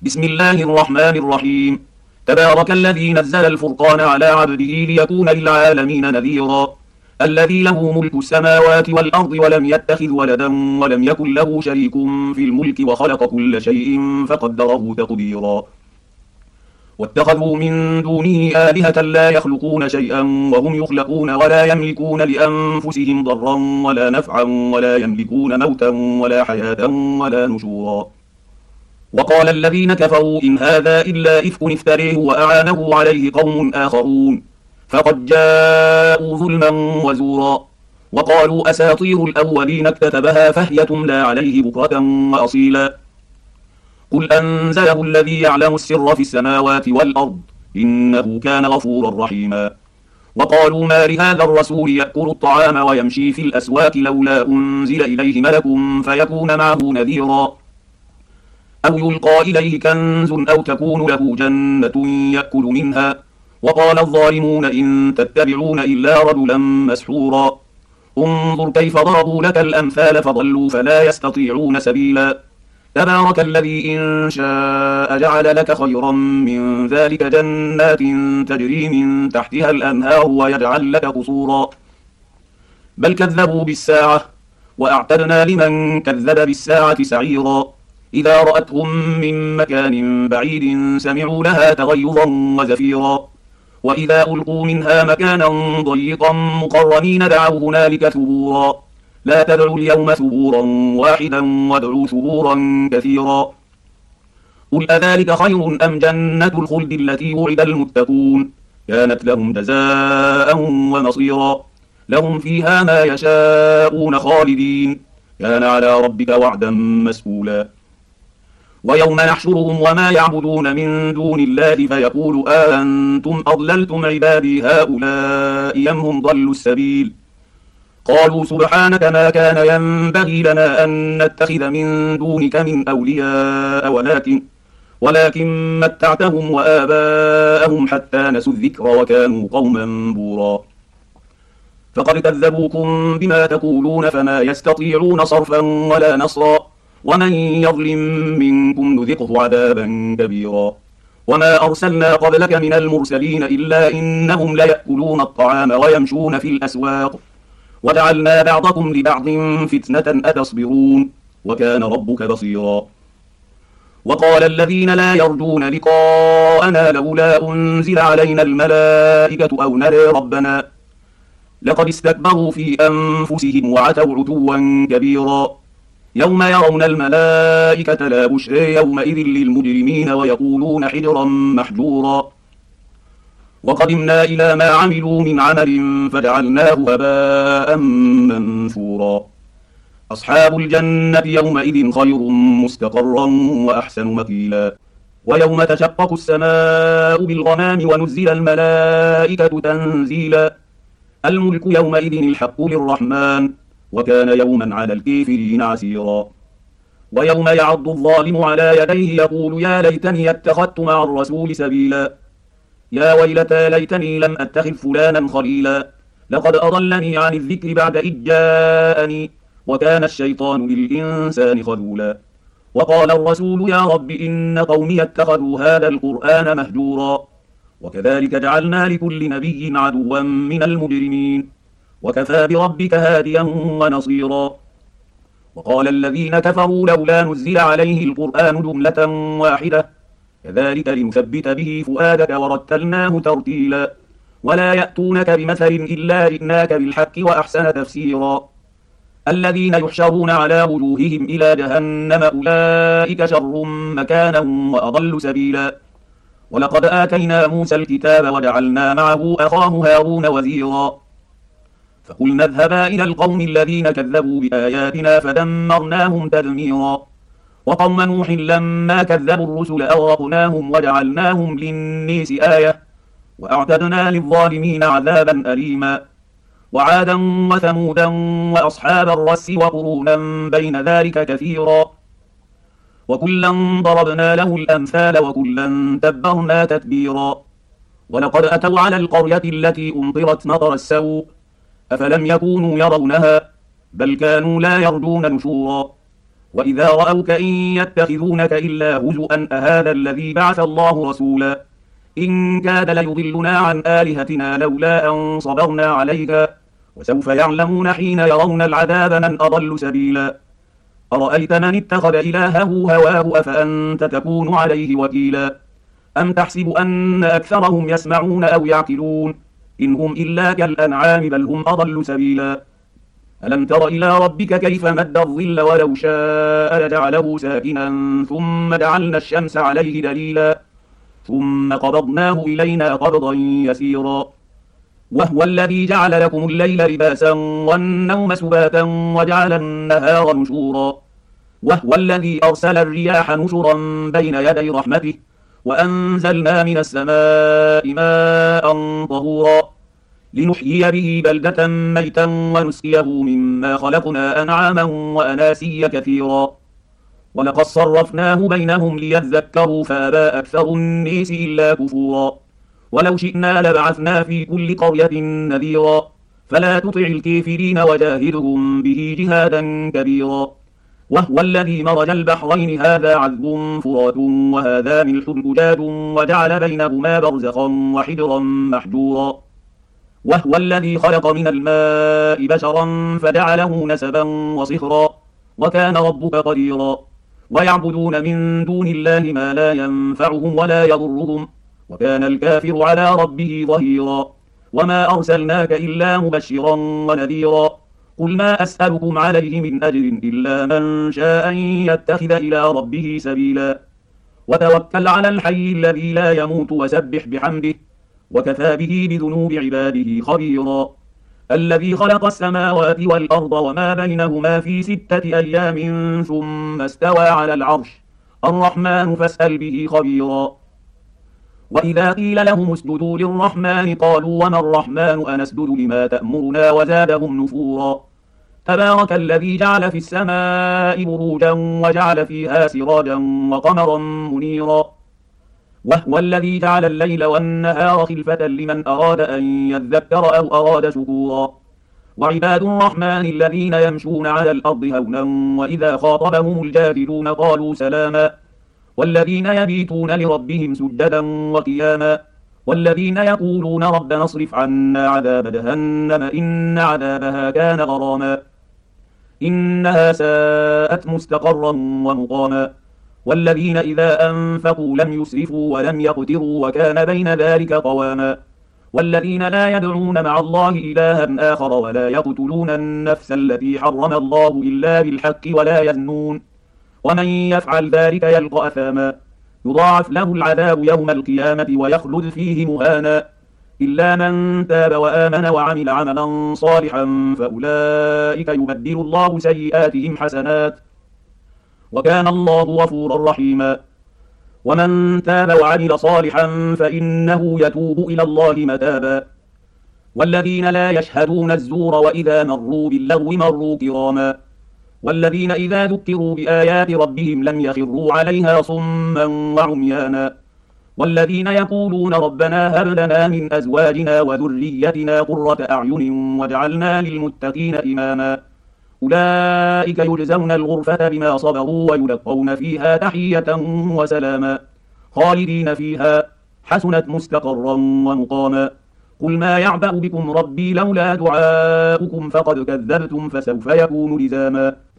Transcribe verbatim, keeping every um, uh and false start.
بسم الله الرحمن الرحيم. تبارك الذي نزل الفرقان على عبده ليكون للعالمين نذيرا. الذي له ملك السماوات والأرض ولم يتخذ ولدا ولم يكن له شريك في الملك وخلق كل شيء فقدره تقديرا. واتخذوا من دونه آلهة لا يخلقون شيئا وهم يخلقون ولا يملكون لأنفسهم ضرا ولا نفعا ولا يملكون موتا ولا حياة ولا نشورا. وقال الذين كفروا إن هذا إلا إفك افتريه وأعانه عليه قوم آخرون فقد جاءوا ظلما وزورا. وقالوا أساطير الأولين اكتتبها فهي تملى عليه بكرة وأصيلا. قل أنزله الذي يعلم السر في السماوات والأرض إنه كان غفورا رحيما. وقالوا ما لهذا الرسول يأكل الطعام ويمشي في الأسواق لولا أنزل إليه ملك فيكون معه نذيرا أو يلقى إليه كنز أو تكون له جنة يأكل منها. وقال الظالمون إن تتبعون إلا رجلا مسحورا. انظر كيف ضربوا لك الأمثال فضلوا فلا يستطيعون سبيلا. تبارك الذي إن شاء جعل لك خيرا من ذلك جنات تجري من تحتها الأنهار ويجعل لك قصورا. بل كذبوا بالساعة وأعتدنا لمن كذب بالساعة سعيرا. إذا رأتهم من مكان بعيد سمعوا لها تغيظا وزفيرا. وإذا ألقوا منها مكانا ضيقا مقرنين دعوا هنالك ثبورا. لا تدعوا اليوم ثبورا واحدا وادعوا ثبورا كثيرا. قل أذلك خير أم جنة الخلد التي وعد المتقون كانت لهم جزاء ومصيرا. لهم فيها ما يشاءون خالدين كان على ربك وعدا مسئولا. ويوم نحشرهم وما يعبدون من دون الله فيقول أأنتم أضللتم عبادي هؤلاء أم هم ضلوا السبيل. قالوا سبحانك ما كان ينبغي لنا أن نتخذ من دونك من أولياء ولكن ولكن متعتهم وآباءهم حتى نسوا الذكر وكانوا قوما بورا. فقد كذبوكم بما تقولون فما يستطيعون صرفا ولا نصرا. ومن يظلم منكم نذقه عذابا كبيرا. وما أرسلنا قبلك من المرسلين إلا إنهم ليأكلون الطعام ويمشون في الأسواق وجعلنا بعضكم لبعض فتنة أتصبرون وكان ربك بصيرا. وقال الذين لا يرجون لقاءنا لولا أنزل علينا الملائكة أو نرى ربنا لقد استكبروا في أنفسهم وعتوا عتوا كبيرا. يوم يرون الملائكة لا بشرى يومئذ للمجرمين ويقولون حجرا محجورا. وقدمنا إلى ما عملوا من عمل فجعلناه هباء منثورا. أصحاب الجنة يومئذ خير مستقرا وأحسن مقيلا. ويوم تشقق السماء بالغمام ونزل الملائكة تنزيلا. الملك يومئذ الحق للرحمن وكان يوما على الكافرين عسيرا. ويوم يعض الظالم على يديه يقول يا ليتني اتخذت مع الرسول سبيلا. يا ويلتى ليتني لم أتخذ فلانا خليلا لقد أضلني عن الذكر بعد إذ جاءني وكان الشيطان للإنسان خذولا. وقال الرسول يا رب إن قومي اتخذوا هذا القرآن مهجورا. وكذلك جعلنا لكل نبي عدوا من المجرمين وكفى بربك هاديا ونصيرا. وقال الذين كفروا لولا نزل عليه القرآن جملة واحدة كذلك لنثبت به فؤادك ورتلناه ترتيلا. ولا يأتونك بمثل إلا جئناك بالحق وأحسن تفسيرا. الذين يحشرون على وجوههم إلى جهنم أولئك شر مكانا وأضل سبيلا. ولقد آتينا موسى الكتاب وجعلنا معه أخاه هارون وزيرا. فقلنا اذهبا إلى القوم الذين كذبوا بآياتنا فدمرناهم تدميرا. وقوم نوح لما كذبوا الرسل أغرقناهم وجعلناهم للناس آية وأعتدنا للظالمين عذابا أليما. وعادا وثمودا وأصحاب الرس وقرونا بين ذلك كثيرا. وكلا ضربنا له الأمثال وكلا تبرنا تتبيرا. ولقد أتوا على القرية التي أمطرت مطر السوء أفلم يكونوا يرونها بل كانوا لا يرجون نشورا. وإذا رأوك إن يتخذونك إلا هزؤا أهذا الذي بعث الله رسولا إن كاد ليضلنا عن آلهتنا لولا أن صبرنا عليها وسوف يعلمون حين يرون العذاب من أضل سبيلا أرأيت من اتخذ إلهه هواه أفأنت تكون عليه وكيلا أم تحسب أن أكثرهم يسمعون أو يعقلون إن هم إلا كالأنعام بل هم أضل سبيلا ألم تر إلى ربك كيف مد الظل ولو شاء لجعله ساكنا ثم جعلنا الشمس عليه دليلا ثم قبضناه إلينا قبضا يسيرا وهو الذي جعل لكم الليل لباسا والنوم سباتا وجعل النهار نشورا وهو الذي أرسل الرياح نشرا بين يدي رحمته وأنزلنا من السماء ماء طهورا لنحيي به بلدة ميتا ونسقيه مما خلقنا أنعاما وأناسيا كثيرا ولقد صرفناه بينهم ليذكروا فأبى أكثر الناس إلا كفورا ولو شئنا لبعثنا في كل قرية نذيرا فلا تطع الكافرين وجاهدهم به جهادا كبيرا وهو الذي مرج البحرين هذا عذب فرات وهذا ملح أجاج وجعل بينهما برزخا وحجرا محجورا وهو الذي خلق من الماء بشرا فجعله نسبا وصهرا وكان ربك قديرا ويعبدون من دون الله ما لا ينفعهم ولا يضرهم وكان الكافر على ربه ظهيرا وما أرسلناك إلا مبشرا ونذيرا قل ما أسألكم عليه من أجر إلا من شاء أن يتخذ إلى ربه سبيلا وتوكل على الحي الذي لا يموت وسبح بحمده وكفى به بذنوب عباده خبيرا الذي خلق السماوات والأرض وما بينهما في ستة أيام ثم استوى على العرش الرحمن فاسأل به خبيرا وإذا قيل لهم اسجدوا للرحمن قالوا وما الرحمن أنسجد لما تأمرنا وزادهم نفورا تبارك الذي جعل في السماء بروجا وجعل فيها سراجا وقمرا منيرا وهو الذي جعل الليل والنهار خلفة لمن أراد أن يذكر أو أراد شكورا وعباد الرحمن الذين يمشون على الأرض هونا وإذا خاطبهم الجاهلون قالوا سلاما والذين يبيتون لربهم سجدا وقياما والذين يقولون ربنا اصرف عنا عذاب جهنم إن عذابها كان غراما إنها ساءت مستقرا ومقاما والذين إذا أنفقوا لم يسرفوا ولم يقتروا وكان بين ذلك قواما والذين لا يدعون مع الله إلها آخر ولا يقتلون النفس التي حرم الله إلا بالحق ولا يزنون ومن يفعل ذلك يلقى أثاما يضاعف له العذاب يوم القيامة ويخلد فيه مهانا إلا من تاب وآمن وعمل عملا صالحا فأولئك يبدل الله سيئاتهم حسنات وكان الله غفورا رحيما ومن تاب وعمل صالحا فإنه يتوب إلى الله متابا والذين لا يشهدون الزور وإذا مروا باللغو مروا كراما والذين إذا ذكروا بآيات ربهم لم يخروا عليها صما وعميانا والذين يقولون ربنا هب لنا من أزواجنا وذريتنا قرة أعين واجعلنا للمتقين إماما أولئك يجزون الغرفة بما صبروا ويلقون فيها تحية وسلاما خالدين فيها حسنت مستقرا ومقاما قل ما يعبأ بكم ربي لولا دعاؤكم فقد كذبتم فسوف يكون لزاما